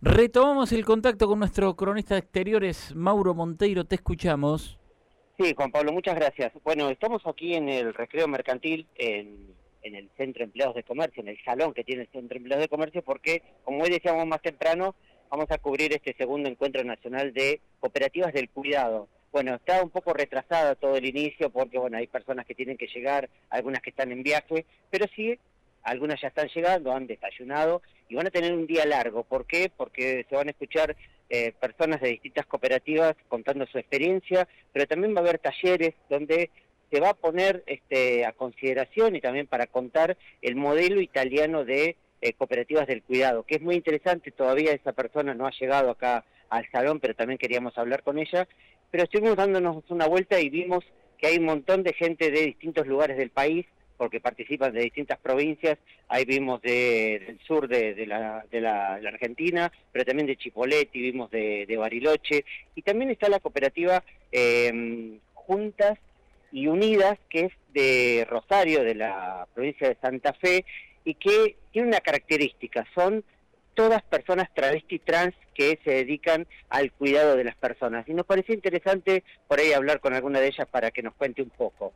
Retomamos el contacto con nuestro cronista de exteriores, Mauro Monteiro, te escuchamos. Sí, Juan Pablo, muchas gracias. Bueno, estamos aquí en el Recreo Mercantil, en el Centro de Empleados de Comercio, en el salón que tiene el Centro de Empleados de Comercio, porque, como hoy decíamos más temprano, vamos a cubrir este segundo encuentro nacional de cooperativas del cuidado. Bueno, está un poco retrasada todo el inicio porque, bueno, hay personas que tienen que llegar, algunas que están en viaje, pero sí, algunas ya están llegando, han desayunado y van a tener un día largo. ¿Por qué? Porque se van a escuchar personas de distintas cooperativas contando su experiencia, pero también va a haber talleres donde se va a poner a consideración y también para contar el modelo italiano de cooperativas del cuidado, que es muy interesante. Todavía esa persona no ha llegado acá al salón, pero también queríamos hablar con ella, pero estuvimos dándonos una vuelta y vimos que hay un montón de gente de distintos lugares del país, porque participan de distintas provincias. Ahí vimos del sur de la Argentina, pero también de Chipoleti, vimos de Bariloche, y también está la cooperativa Juntas y Unidas, que es de Rosario, de la provincia de Santa Fe, y que tiene una característica: son todas personas travesti trans que se dedican al cuidado de las personas. Y nos pareció interesante por ahí hablar con alguna de ellas para que nos cuente un poco.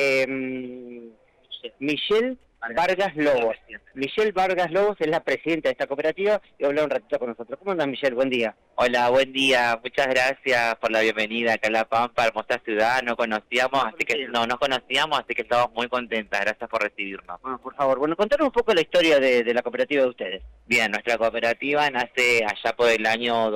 Michelle Vargas Lobos. Michelle Vargas Lobos es la presidenta de esta cooperativa y va a hablar un ratito con nosotros. ¿Cómo andas, Michelle? Buen día. Hola, buen día. Muchas gracias por la bienvenida acá a La Pampa, hermosa ciudad. No conocíamos, así que estamos muy contentas. Gracias por recibirnos. Bueno, por favor, contanos un poco la historia de la cooperativa de ustedes. Bien, nuestra cooperativa nace allá por el año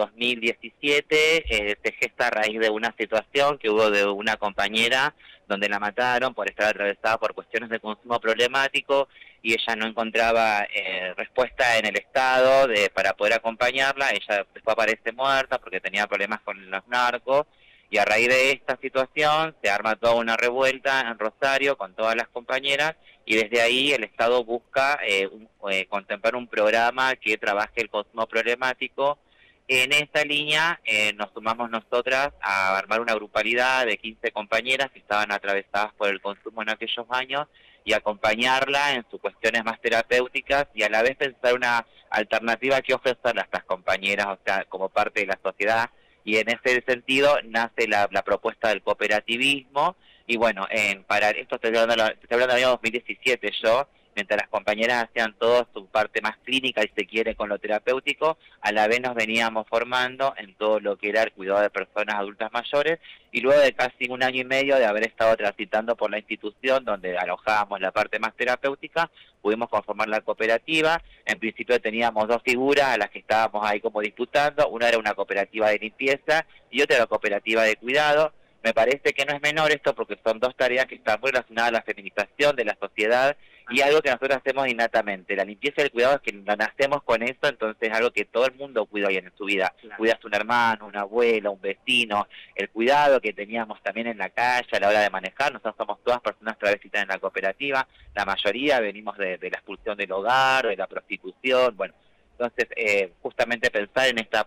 2017. Se gesta a raíz de una situación que hubo de una compañera donde la mataron por estar atravesada por cuestiones de consumo problemático, y ella no encontraba respuesta en el Estado para poder acompañarla. Ella después aparece muerta porque tenía problemas con los narcos, y a raíz de esta situación se arma toda una revuelta en Rosario con todas las compañeras, y desde ahí el Estado busca contemplar un programa que trabaje el consumo problemático. En esta línea nos sumamos nosotras a armar una grupalidad de 15 compañeras que estaban atravesadas por el consumo en aquellos años, y acompañarla en sus cuestiones más terapéuticas, y a la vez pensar una alternativa que ofrecerle a estas compañeras, o sea, como parte de la sociedad. Y en ese sentido nace la propuesta del cooperativismo. Y bueno, para esto estoy hablando del año 2017 yo, mientras las compañeras hacían toda su parte más clínica, y se quiere, con lo terapéutico, a la vez nos veníamos formando en todo lo que era el cuidado de personas adultas mayores, y luego de casi un año y medio de haber estado transitando por la institución donde alojábamos la parte más terapéutica, pudimos conformar la cooperativa. En principio teníamos dos figuras a las que estábamos ahí como disputando: una era una cooperativa de limpieza y otra era cooperativa de cuidado. Me parece que no es menor esto, porque son dos tareas que están muy relacionadas a la feminización de la sociedad, y algo que nosotros hacemos innatamente. La limpieza y el cuidado es que nacemos con eso, entonces es algo que todo el mundo cuida hoy en su vida. Claro. Cuidas a un hermano, una abuela, un vecino. El cuidado que teníamos también en la calle a la hora de manejar. Nosotros somos todas personas travestitas en la cooperativa. La mayoría venimos de la expulsión del hogar, de la prostitución. Bueno, entonces justamente pensar en esta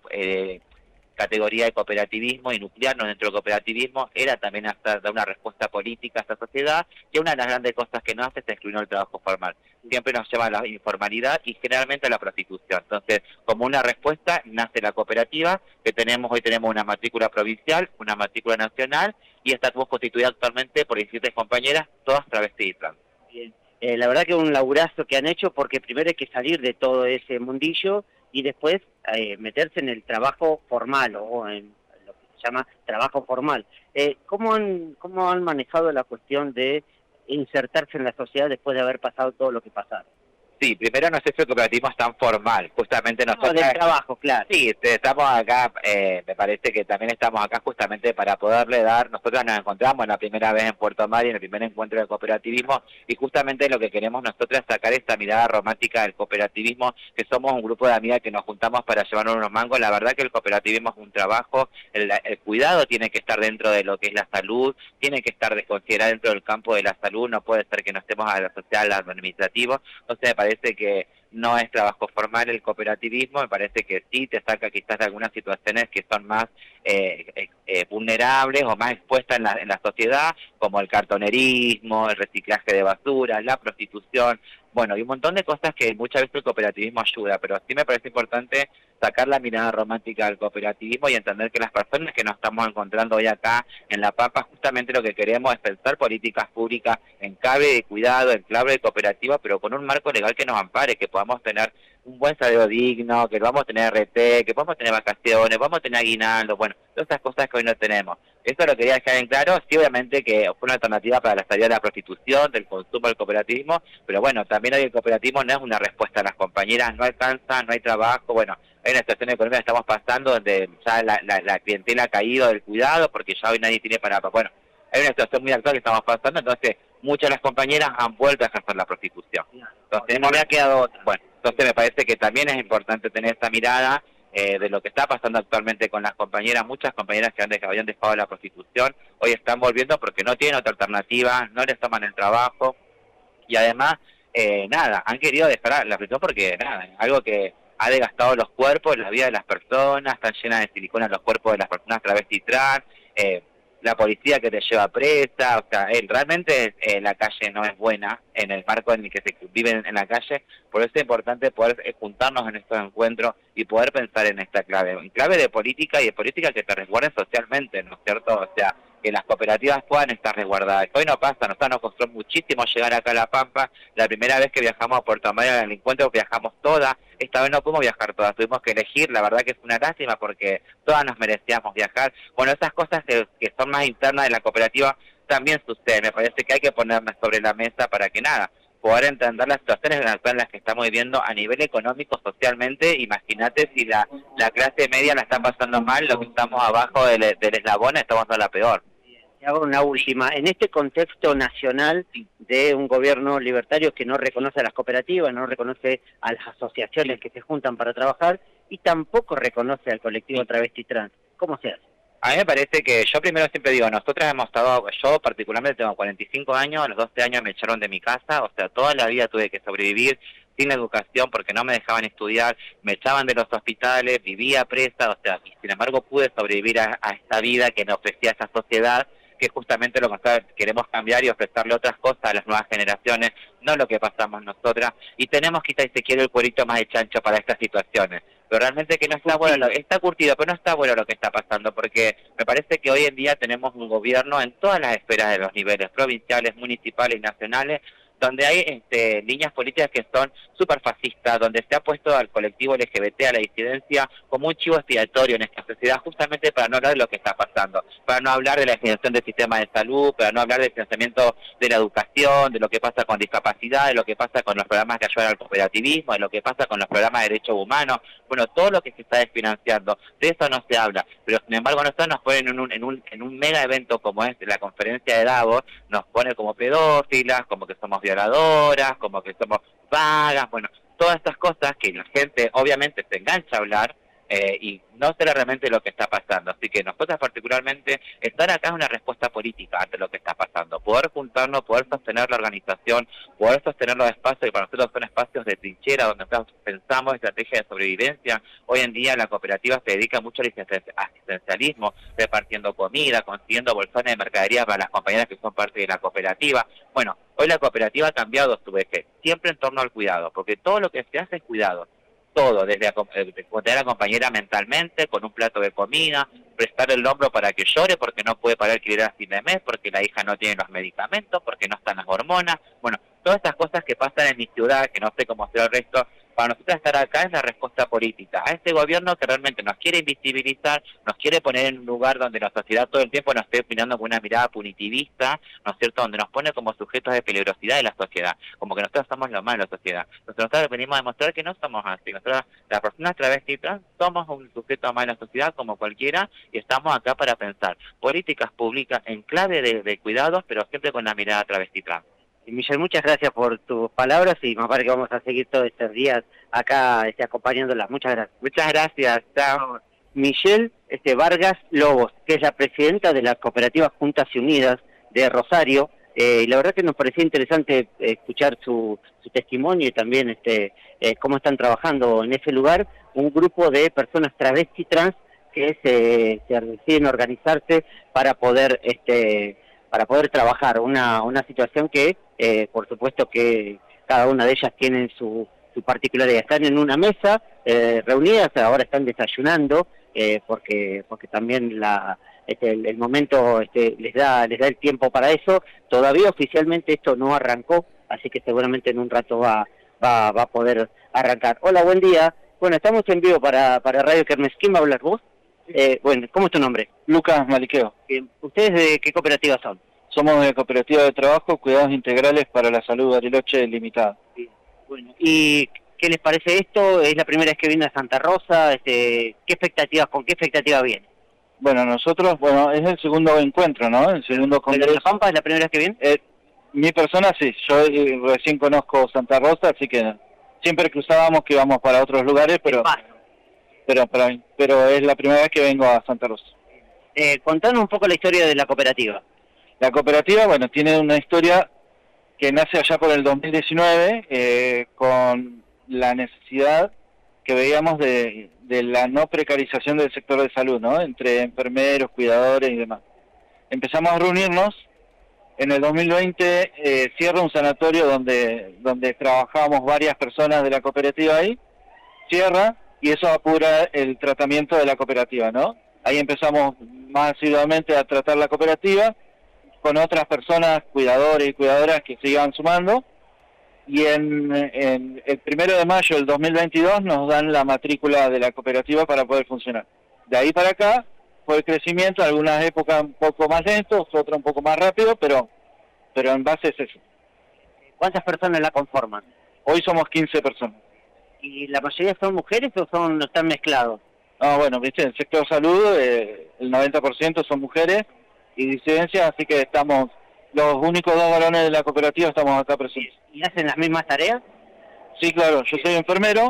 categoría de cooperativismo y nuclearnos dentro del cooperativismo era también hasta dar una respuesta política a esta sociedad, que una de las grandes cosas que nos hace es excluir el trabajo formal. Siempre nos lleva a la informalidad y generalmente a la prostitución. Entonces, como una respuesta, nace la cooperativa, que hoy tenemos una matrícula provincial, una matrícula nacional, y está constituida actualmente por 17 compañeras, todas travestis y trans. Bien. La verdad que es un laburazo que han hecho, porque primero hay que salir de todo ese mundillo y después meterse en el trabajo formal, o en lo que se llama trabajo formal. ¿Cómo han manejado la cuestión de insertarse en la sociedad después de haber pasado todo lo que pasaron? Sí, primero no sé si el cooperativismo es tan formal, justamente nosotros... No, del trabajo, claro. Sí, estamos acá, me parece que también estamos acá justamente para poderle dar. Nosotros nos encontramos la primera vez en Puerto Madryn, en el primer encuentro del cooperativismo, y justamente lo que queremos nosotros es sacar esta mirada romántica del cooperativismo, que somos un grupo de amigas que nos juntamos para llevarnos unos mangos. La verdad que el cooperativismo es un trabajo, el cuidado tiene que estar dentro de lo que es la salud, tiene que estar considerado dentro del campo de la salud, no puede ser que no estemos asociados al administrativo. Entonces me parece que no es trabajo formal el cooperativismo, me parece que sí te saca quizás de algunas situaciones que son más vulnerables o más expuestas en la sociedad, como el cartonerismo, el reciclaje de basura, la prostitución. bueno, y un montón de cosas que muchas veces el cooperativismo ayuda, pero sí me parece importante sacar la mirada romántica del cooperativismo y entender que las personas que nos estamos encontrando hoy acá en La Pampa, justamente lo que queremos es pensar políticas públicas en clave de cuidado, en clave de cooperativa, pero con un marco legal que nos ampare, que podamos tener un buen salario digno, que vamos a tener RT, que podamos tener vacaciones, vamos a tener aguinaldo, bueno, todas esas cosas que hoy no tenemos. Eso lo quería dejar en claro, sí, obviamente que fue una alternativa para la salida de la prostitución, del consumo del cooperativismo, pero bueno, también hoy el cooperativismo no es una respuesta a las compañeras, no alcanza, no hay trabajo, bueno, hay una situación económica que estamos pasando donde ya la clientela ha caído del cuidado porque ya hoy nadie tiene para... Bueno, hay una situación muy actual que estamos pasando, entonces muchas de las compañeras han vuelto a ejercer la prostitución. Entonces no me ha quedado otra. Bueno, entonces me parece que también es importante tener esta mirada de lo que está pasando actualmente con las compañeras. Muchas compañeras que habían dejado la prostitución hoy están volviendo porque no tienen otra alternativa, no les toman el trabajo y además, nada, han querido dejar la prostitución porque nada, es algo que ha desgastado los cuerpos, la vida de las personas, están llenas de silicona los cuerpos de las personas travesti trans, la policía que te lleva presa, o sea, realmente la calle no es buena en el marco en el que se vive en la calle, por eso es importante poder juntarnos en estos encuentros y poder pensar en esta clave, en clave de política y de política que te resguarden socialmente, ¿no es cierto? O sea, que las cooperativas puedan estar resguardadas. Hoy no pasa, nos costó muchísimo llegar acá a La Pampa. La primera vez que viajamos a Puerto Madryn al encuentro viajamos todas, esta vez no pudimos viajar todas, tuvimos que elegir, la verdad que es una lástima porque todas nos merecíamos viajar. Bueno, esas cosas que son más internas de la cooperativa también suceden, me parece que hay que ponerlas sobre la mesa para que nada, poder entender las situaciones en las que estamos viviendo a nivel económico, socialmente. Imagínate si la clase media la está pasando mal, los que estamos abajo del eslabón estamos a la peor. Y hago una última. En este contexto nacional de un gobierno libertario que no reconoce a las cooperativas, no reconoce a las asociaciones que se juntan para trabajar y tampoco reconoce al colectivo travesti trans, ¿cómo se hace? A mí me parece que, yo primero siempre digo, nosotros hemos estado, yo particularmente tengo 45 años, a los 12 años me echaron de mi casa, o sea, toda la vida tuve que sobrevivir sin educación porque no me dejaban estudiar, me echaban de los hospitales, vivía presa, o sea, y sin embargo pude sobrevivir a esta vida que nos ofrecía esta sociedad, que justamente lo que queremos cambiar y ofrecerle otras cosas a las nuevas generaciones, no lo que pasamos nosotras, y tenemos quizás, si se quiere, el cuerito más de chancho para estas situaciones. Pero realmente que no está bueno, está curtido, pero no está bueno lo que está pasando, porque me parece que hoy en día tenemos un gobierno en todas las esferas de los niveles, provinciales, municipales y nacionales, donde hay líneas políticas que son súper fascistas, donde se ha puesto al colectivo LGBT, a la disidencia, como un chivo expiatorio en esta sociedad, justamente para no hablar de lo que está pasando, para no hablar de la financiación del sistema de salud, para no hablar del financiamiento de la educación, de lo que pasa con discapacidad, de lo que pasa con los programas que ayudan al cooperativismo, de lo que pasa con los programas de derechos humanos, bueno, todo lo que se está desfinanciando, de eso no se habla, pero sin embargo nosotros nos ponen en un mega evento como es la conferencia de Davos, nos pone como pedófilas, como que somos violadoras, como que somos vagas, bueno, todas estas cosas que la gente obviamente se engancha a hablar y no sé realmente lo que está pasando. Así que nosotros particularmente, estar acá es una respuesta política ante lo que está pasando. Poder juntarnos, poder sostener la organización, poder sostener los espacios, que para nosotros son espacios de trinchera, donde nosotros pensamos estrategias de sobrevivencia. Hoy en día la cooperativa se dedica mucho al asistencialismo, repartiendo comida, consiguiendo bolsones de mercadería para las compañeras que son parte de la cooperativa. Bueno, hoy la cooperativa ha cambiado su eje, siempre en torno al cuidado, porque todo lo que se hace es cuidado. Todo, desde contener a la compañera mentalmente, con un plato de comida, prestar el hombro para que llore porque no puede pagar alquiler a fin de mes, porque la hija no tiene los medicamentos, porque no están las hormonas. Bueno, todas estas cosas que pasan en mi ciudad, que no sé cómo será el resto, para nosotros estar acá es la respuesta política a este gobierno que realmente nos quiere invisibilizar, nos quiere poner en un lugar donde la sociedad todo el tiempo nos esté mirando con una mirada punitivista, ¿no es cierto?, donde nos pone como sujetos de peligrosidad de la sociedad, como que nosotros somos lo malo de la sociedad. Nosotros venimos a demostrar que no somos así, nosotros, las personas travesti y trans, somos un sujeto más de la sociedad como cualquiera y estamos acá para pensar políticas públicas en clave de cuidados, pero siempre con la mirada travesti trans. Michelle, muchas gracias por tus palabras y más vale que vamos a seguir todos estos días acá acompañándolas. Muchas gracias. Muchas gracias. Chao. Michelle Vargas Lobos, que es la presidenta de la cooperativa Juntas y Unidas de Rosario. Y la verdad que nos parecía interesante escuchar su testimonio y también cómo están trabajando en ese lugar un grupo de personas travesti trans que se deciden organizarse para poder trabajar una situación que por supuesto que cada una de ellas tienen su particularidad. Están en una mesa reunidas, ahora están desayunando, porque también el momento les da el tiempo para eso. Todavía oficialmente esto no arrancó, así que seguramente en un rato va a poder arrancar. Hola, buen día. Bueno, estamos en vivo para Radio Kermés. ¿Quién va a hablar, vos? Bueno, ¿cómo es tu nombre? Lucas Maliqueo. Bien. ¿Ustedes de qué cooperativa son? Somos de Cooperativa de Trabajo Cuidados Integrales para la Salud Bariloche Limitada. Bien. Bueno, ¿y qué les parece esto? ¿Es la primera vez que viene a Santa Rosa? ¿Con qué expectativa viene? Bueno, nosotros, es el segundo encuentro, ¿no? El segundo congreso. ¿Pero en La Pampa es la primera vez que viene? Mi persona sí, yo recién conozco Santa Rosa, así que siempre cruzábamos que íbamos para otros lugares, pero es la primera vez que vengo a Santa Rosa. Contanos un poco la historia de la cooperativa. La cooperativa, tiene una historia que nace allá por el 2019, con la necesidad que veíamos de la no precarización del sector de salud, ¿no? Entre enfermeros, cuidadores y demás. Empezamos a reunirnos. En el 2020 cierra un sanatorio donde trabajábamos varias personas de la cooperativa ahí, cierra, y eso apura el tratamiento de la cooperativa, ¿no? Ahí empezamos más asiduamente a tratar la cooperativa con otras personas, cuidadores y cuidadoras que se iban sumando, y en el 1 de mayo del 2022 nos dan la matrícula de la cooperativa para poder funcionar. De ahí para acá fue el crecimiento, algunas épocas un poco más lento, otras un poco más rápido, pero en base es eso. ¿Cuántas personas la conforman? Hoy somos 15 personas. ¿Y la mayoría son mujeres o están mezclados? Viste, en el sector salud el 90% son mujeres y disidencias, así que estamos, los únicos 2 varones de la cooperativa estamos acá presentes. ¿Y hacen las mismas tareas? Sí, claro, yo soy enfermero,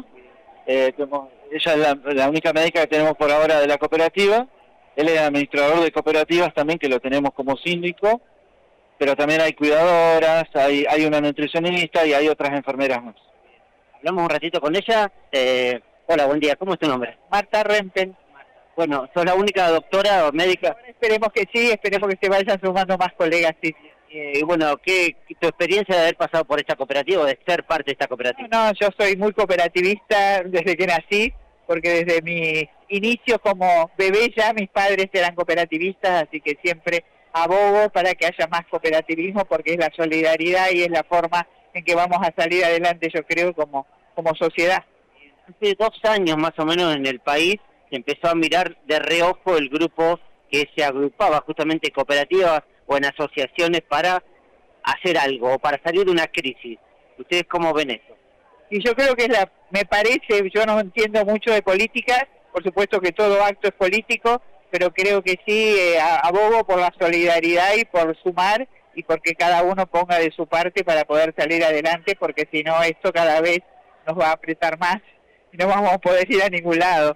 ella es la única médica que tenemos por ahora de la cooperativa, él es administrador de cooperativas también, que lo tenemos como síndico, pero también hay cuidadoras, hay una nutricionista y hay otras enfermeras más. Hablamos un ratito con ella. Hola, buen día, ¿cómo es tu nombre? Marta Rempel. Bueno, ¿sos la única doctora o médica? Bueno, esperemos que sí, esperemos que se vayan sumando más colegas, sí. Y bueno, ¿qué tu experiencia de haber pasado por esta cooperativa o de ser parte de esta cooperativa? No, yo soy muy cooperativista desde que nací, porque desde mis inicios como bebé ya mis padres eran cooperativistas, así que siempre abogo para que haya más cooperativismo, porque es la solidaridad y es la forma en que vamos a salir adelante, yo creo, como sociedad. Hace 2 años más o menos en el país se empezó a mirar de reojo el grupo que se agrupaba justamente en cooperativas o en asociaciones para hacer algo o para salir de una crisis. ¿Ustedes cómo ven eso? Y yo creo que me parece, yo no entiendo mucho de política, por supuesto que todo acto es político, pero creo que sí, abogo por la solidaridad y por sumar y porque cada uno ponga de su parte para poder salir adelante, porque si no esto cada vez nos va a apretar más y no vamos a poder ir a ningún lado.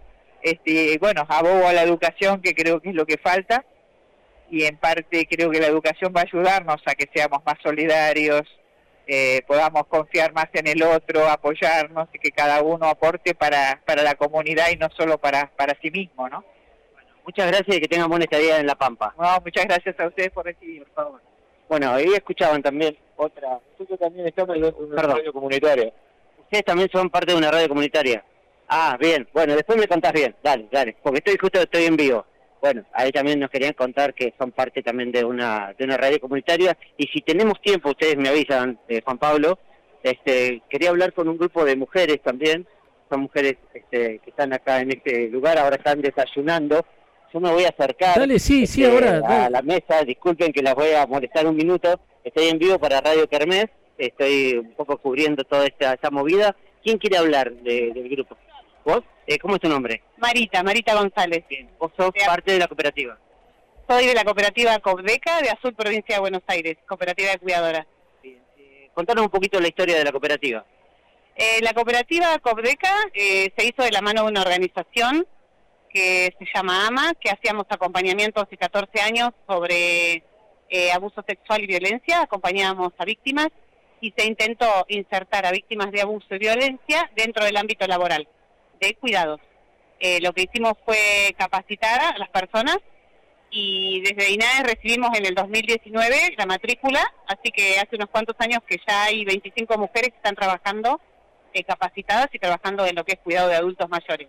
Abogo a la educación, que creo que es lo que falta, y en parte creo que la educación va a ayudarnos a que seamos más solidarios, podamos confiar más en el otro, apoyarnos y que cada uno aporte para la comunidad y no solo para sí mismo, ¿no? Bueno, muchas gracias y que tengan buena estadía en La Pampa. No, muchas gracias a ustedes por recibir, por favor. Bueno, ahí escuchaban también otra... Nosotros también estamos en una radio comunitaria. ¿Ustedes también son parte de una radio comunitaria? Ah, bien. Bueno, después me contás bien. Dale, porque estoy en vivo. Bueno, ahí también nos querían contar que son parte también de una radio comunitaria. Y si tenemos tiempo, ustedes me avisan, Juan Pablo, quería hablar con un grupo de mujeres también. Son mujeres que están acá en este lugar, ahora están desayunando. Yo me voy a acercar ahora, a la mesa. Disculpen que las voy a molestar un minuto. Estoy en vivo para Radio Kermés. Estoy un poco cubriendo toda esta movida. ¿Quién quiere hablar del grupo? ¿Vos? ¿Cómo es tu nombre? Marita González. Bien. ¿Vos sos parte de la cooperativa? Soy de la cooperativa COPDECA de Azul, provincia de Buenos Aires, cooperativa de cuidadoras. Bien. Contanos un poquito la historia de la cooperativa. La cooperativa COPDECA se hizo de la mano de una organización que se llama AMA, que hacíamos acompañamiento hace 14 años sobre abuso sexual y violencia, acompañábamos a víctimas y se intentó insertar a víctimas de abuso y violencia dentro del ámbito laboral de cuidados. Lo que hicimos fue capacitar a las personas y desde INAE recibimos en el 2019 la matrícula, así que hace unos cuantos años que ya hay 25 mujeres que están trabajando capacitadas y trabajando en lo que es cuidado de adultos mayores.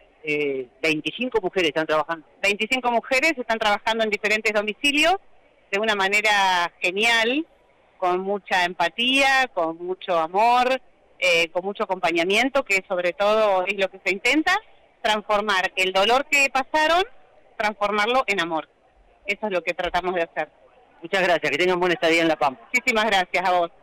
25 mujeres están trabajando. 25 mujeres están trabajando en diferentes domicilios de una manera genial, con mucha empatía, con mucho amor, con mucho acompañamiento, que sobre todo es lo que se intenta, transformar el dolor que pasaron, transformarlo en amor. Eso es lo que tratamos de hacer. Muchas gracias, que tengan buena estadía en La Pampa. Muchísimas gracias a vos.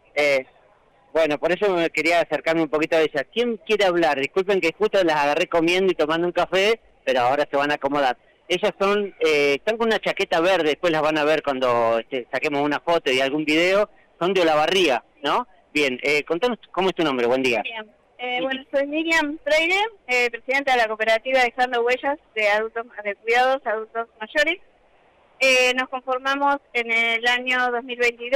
Bueno, por eso me quería acercarme un poquito a ella. ¿Quién quiere hablar? Disculpen que justo las agarré comiendo y tomando un café, pero ahora se van a acomodar. Ellas están con una chaqueta verde, después las van a ver cuando saquemos una foto y algún video. Son de Olavarría, ¿no? Bien, contanos cómo es tu nombre, buen día. Bien. Bueno, soy Miriam Freire, presidenta de la cooperativa Dejando Huellas de Cuidados Adultos Mayores. Nos conformamos en el año 2022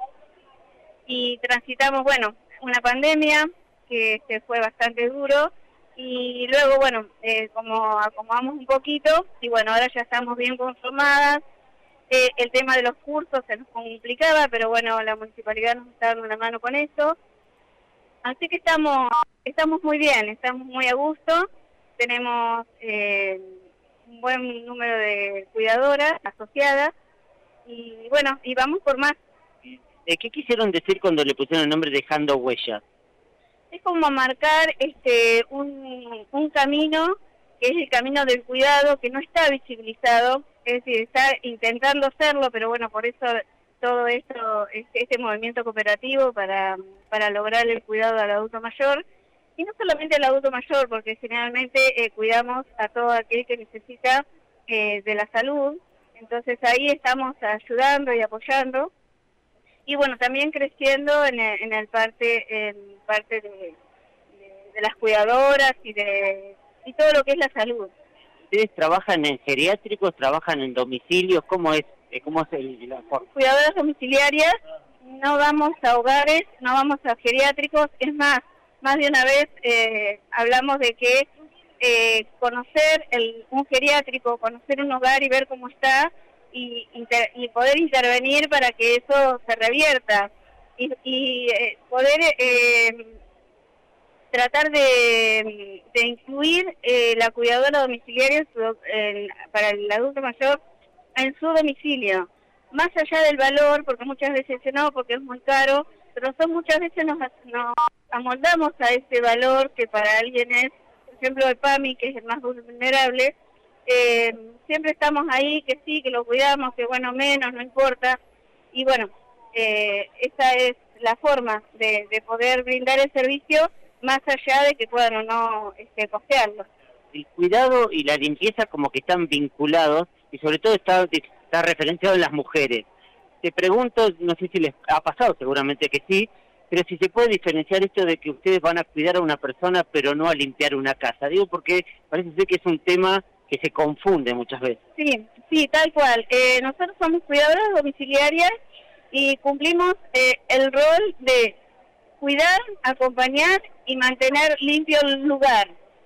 y transitamos, bueno, una pandemia que fue bastante duro y luego, bueno, como acomodamos un poquito y bueno, ahora ya estamos bien conformadas. El tema de los cursos se nos complicaba, pero bueno, la municipalidad nos está dando una mano con eso. Así que estamos muy bien, estamos muy a gusto, tenemos un buen número de cuidadoras asociadas y bueno, y vamos por más. ¿Qué quisieron decir cuando le pusieron el nombre Dejando Huellas? Es como marcar un camino, que es el camino del cuidado, que no está visibilizado, es decir, está intentando hacerlo, pero bueno, por eso todo esto, este movimiento cooperativo para lograr el cuidado al adulto mayor, y no solamente al adulto mayor, porque generalmente cuidamos a todo aquel que necesita de la salud, entonces ahí estamos ayudando y apoyando, y bueno, también creciendo en parte de las cuidadoras y todo lo que es la salud. ¿Ustedes trabajan en geriátricos, trabajan en domicilios? ¿Cómo es la forma? Cuidadoras domiciliarias, no vamos a hogares, no vamos a geriátricos, es más de una vez hablamos de que conocer un geriátrico, conocer un hogar y ver cómo está y poder intervenir para que eso se revierta y poder tratar de incluir la cuidadora domiciliaria para el adulto mayor en su domicilio, más allá del valor, porque muchas veces dicen no, porque es muy caro, pero muchas veces nos amoldamos a ese valor que para alguien es, por ejemplo, el PAMI, que es el más vulnerable, siempre estamos ahí, que sí, que lo cuidamos, que bueno, menos, no importa, y bueno, esa es la forma de poder brindar el servicio, más allá de que puedan o no costearlo. El cuidado y la limpieza como que están vinculados, y sobre todo está referenciado en las mujeres. Te pregunto, no sé si les ha pasado, seguramente que sí, pero si se puede diferenciar esto de que ustedes van a cuidar a una persona pero no a limpiar una casa. Digo porque parece ser que es un tema que se confunde muchas veces. Sí, tal cual. Nosotros somos cuidadoras domiciliarias y cumplimos el rol de cuidar, acompañar y mantener limpio el lugar.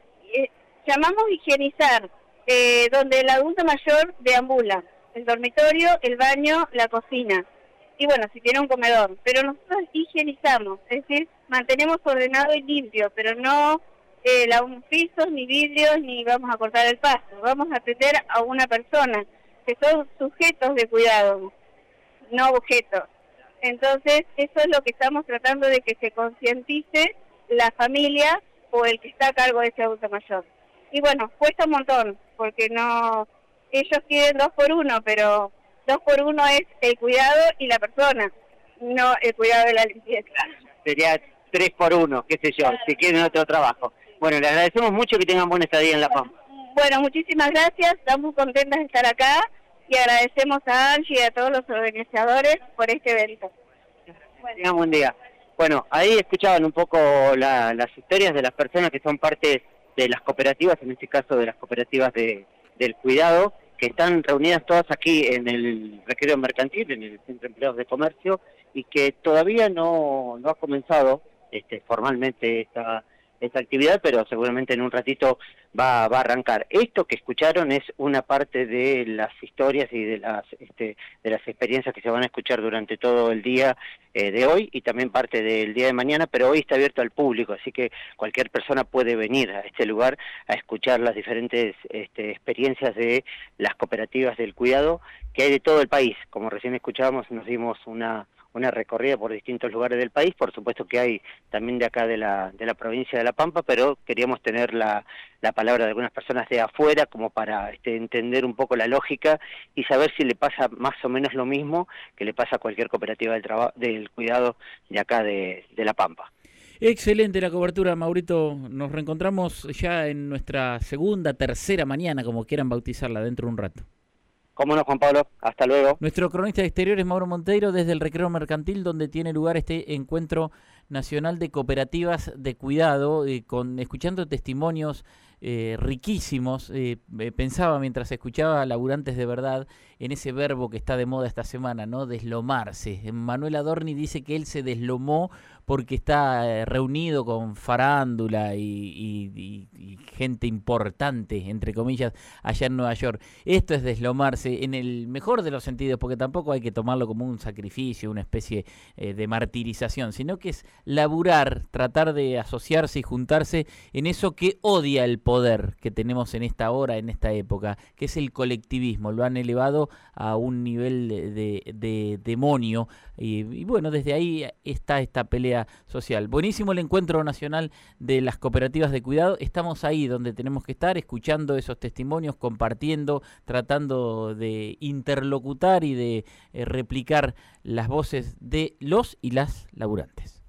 Llamamos higienizar, donde el adulto mayor deambula, el dormitorio, el baño, la cocina, y bueno, si tiene un comedor, pero nosotros higienizamos, es decir, mantenemos ordenado y limpio, pero no lavamos pisos, ni vidrios, ni vamos a cortar el pasto, vamos a atender a una persona, que son sujetos de cuidado, no objetos. Entonces, eso es lo que estamos tratando de que se concientice la familia o el que está a cargo de ese adulto mayor. Y bueno, cuesta un montón, porque ellos quieren 2 por 1, pero 2 por 1 es el cuidado y la persona, no el cuidado de la limpieza. Sería 3 por 1, qué sé yo, claro, si quieren otro trabajo. Bueno, les agradecemos mucho, que tengan buena estadía en La Pampa. Bueno, muchísimas gracias, estamos muy contentas de estar acá y agradecemos a Angie y a todos los organizadores por este evento. Tengan buen día. Bueno, ahí escuchaban un poco las historias de las personas que son parte de las cooperativas, en este caso de las cooperativas del cuidado, que están reunidas todas aquí en el Recreo Mercantil, en el Centro de Empleados de Comercio, y que todavía no ha comenzado formalmente esa actividad, pero seguramente en un ratito va a arrancar. Esto que escucharon es una parte de las historias y de las experiencias que se van a escuchar durante todo el día de hoy y también parte del día de mañana, pero hoy está abierto al público, así que cualquier persona puede venir a este lugar a escuchar las diferentes experiencias de las cooperativas del cuidado que hay de todo el país. Como recién escuchábamos, nos dimos una recorrida por distintos lugares del país, por supuesto que hay también de acá de la provincia de La Pampa, pero queríamos tener la palabra de algunas personas de afuera como para entender un poco la lógica y saber si le pasa más o menos lo mismo que le pasa a cualquier cooperativa del cuidado de acá de La Pampa. Excelente la cobertura, Maurito. Nos reencontramos ya en nuestra segunda, tercera mañana, como quieran bautizarla, dentro de un rato. Cómo no, Juan Pablo. Hasta luego. Nuestro cronista de exteriores, Mauro Monteiro, desde el Recreo Mercantil, donde tiene lugar este encuentro nacional de cooperativas de cuidado, escuchando testimonios riquísimos. Pensaba mientras escuchaba Laburantes de Verdad en ese verbo que está de moda esta semana, ¿no? Deslomarse. Manuel Adorni dice que él se deslomó porque está reunido con farándula y gente importante, entre comillas, allá en Nueva York. Esto es deslomarse en el mejor de los sentidos, porque tampoco hay que tomarlo como un sacrificio, una especie de martirización, sino que es laburar, tratar de asociarse y juntarse en eso que odia el poder que tenemos en esta hora, en esta época, que es el colectivismo. Lo han elevado a un nivel de demonio y bueno, desde ahí está esta pelea social. Buenísimo el encuentro nacional de las cooperativas de cuidado. Estamos ahí donde tenemos que estar, escuchando esos testimonios, compartiendo, tratando de interlocutar y de replicar las voces de los y las laburantes.